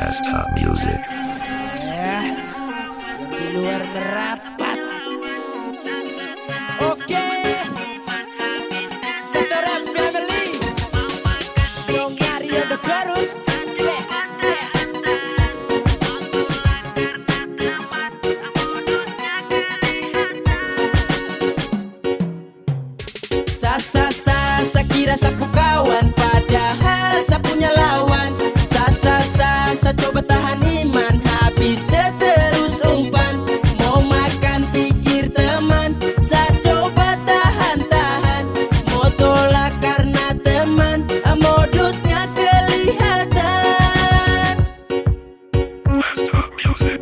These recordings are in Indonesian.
Desktop Music. Yang di luar merapat. Oke, Mr. Rap Family, dong Mario the Chorus. Sa kira sapu kawan, padahal sa punya lawan. Sa coba tahan iman, habis deh terus umpan. Mau makan pikir teman, sa coba tahan-tahan. Mau tolak karena teman, modusnya kelihatan. Desktop Music.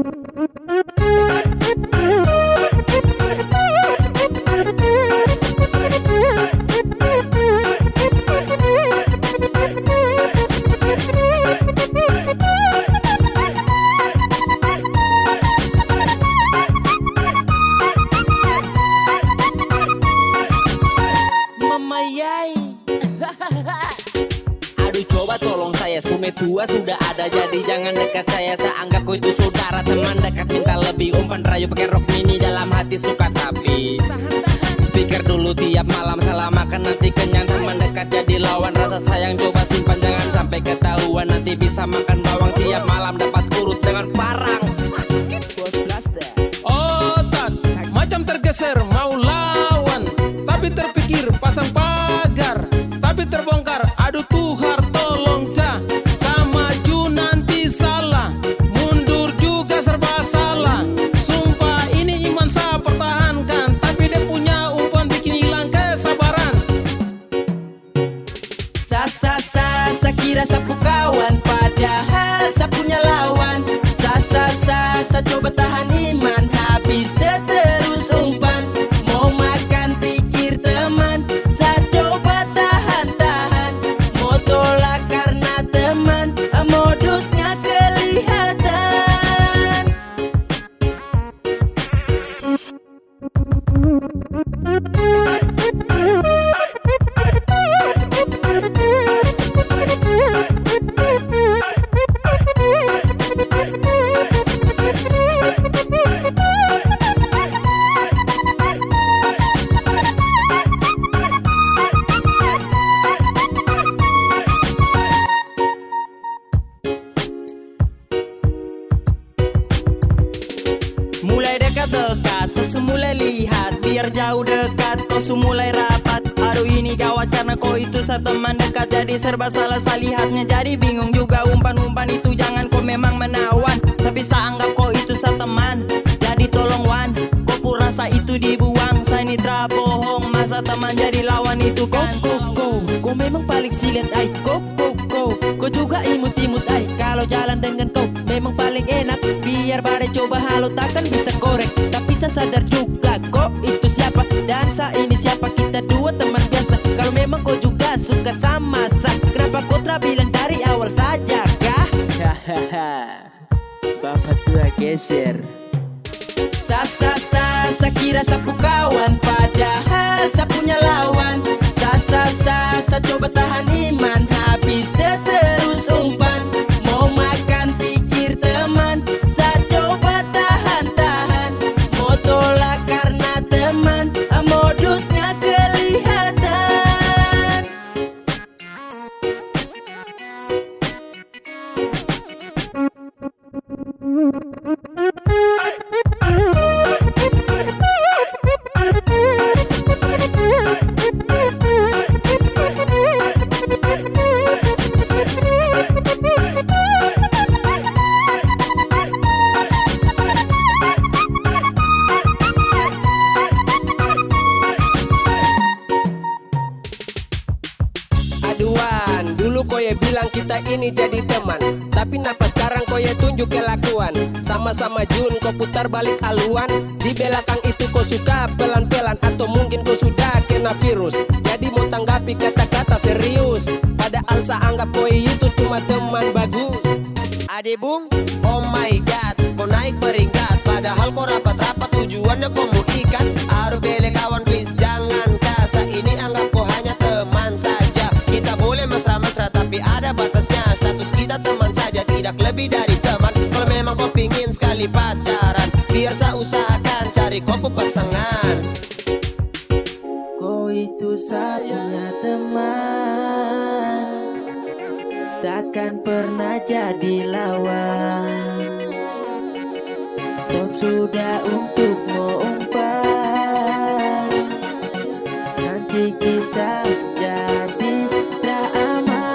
Aduh coba tolong saya, sume tua sudah ada, jadi jangan dekat saya. Saya anggap kau itu saudara, teman dekat minta lebih. Umpan rayu pakai rok mini, dalam hati suka tapi pikir dulu tiap malam, salah makan nanti kenyang. Teman dekat jadi lawan, rasa sayang coba simpan, jangan sampai ketahuan. Nanti bisa makan bawang, tiap malam dapat urut dengan parang. Otak macam tergeser mau lawan, tapi terpikir pasang pagar, tapi terbongkar. Aduh Tuhan tolong dah, sama maju nanti salah, mundur juga serba salah. Sumpah ini iman saya pertahankan, tapi dia punya umpan bikin hilang kesabaran. Sa kira sapu kawan, padahal sa punya lawan. Sa coba tahan iman, habis deh terus umpan. Mau makan pikir teman, sa coba tahan-tahan. Mau tolak karena teman, modusnya kelihatan. Mulai dekat-dekat, terus mulai lihat. Biar jauh dekat, kau mulai rapat. Aduh ini gawat karena kau itu sa teman dekat. Jadi serba salah sa lihatnya, jadi bingung juga. Umpan-umpan itu jangan kau memang menawan, tapi sa anggap kau itu sa teman. Jadi tolong wan, kau pun rasa itu dibuang. Saya ini tra bohong, masa teman jadi lawan itu kan. Kau memang paling silet ay. Kau juga imut-imut ay. Kalau jalan dengan kau memang paling enak. Biar badai coba halo takkan bisa korek. Tapi saya sadar juga kau itu siapa, dan saya ini siapa. Kita dua teman biasa. Kalau memang kau juga suka sama saya, kenapa kau tak bilang dari awal saja kah? Bapak tua geser. Sa kira sapu kawan, padahal sa punya lawan. Sa coba tahan iman, habis deh terus umpan. Mau makan pikir teman, sa coba tahan-tahan. Mau tolak karena teman, modusnya kelihatan. Aduan, dulu koye bilang kita ini jadi teman, tapi napa sekarang koye tunjuk kelakuan. Sama-sama Jun kau putar balik haluan. Di belakang itu kau suka pelan-pelan, atau mungkin kau sudah kena virus. Jadi mau tanggapi kata-kata serius, padahal saya anggap koye itu cuma teman bagus. Ade bung, oh my god, kau naik peringkat. Padahal kau rapat-rapat tujuannya kau mau ikat. Aduh bele kawan please jangan kasa, ini anggap kau hanya teman saja. Kita boleh mesra-mesra tapi ada batasnya. Status kita teman saja, tidak lebih lebih dari teman. Kalau memang kau pingin sekali pacaran, biar saya usahakan cari kau pasangan. Kau itu satunya teman, takkan pernah jadi lawan. Stop sudah untuk mengumpat, nanti kita jadi drama.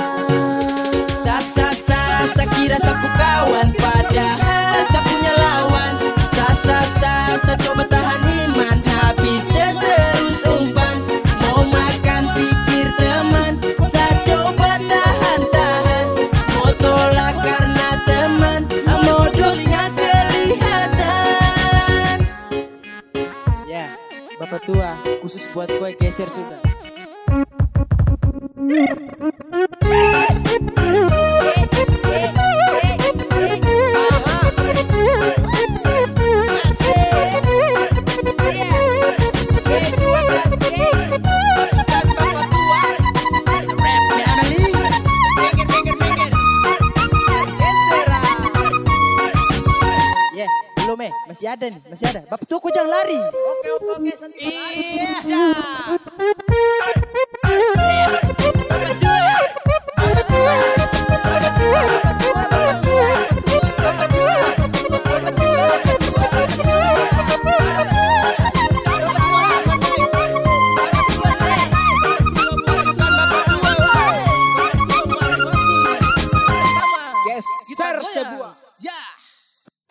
Sa kira sapu kawan, padahal sa punya lawan. Sa coba tahan iman, habis dia terus umpan. Mau makan pikir teman, sa coba tahan. Mau tolak karena teman, modusnya kelihatan. Ya, bapak tua, khusus buat gue geser sudah. Masih ada nih, masih ada. Bapak tua kok jangan lari. Oke, santai.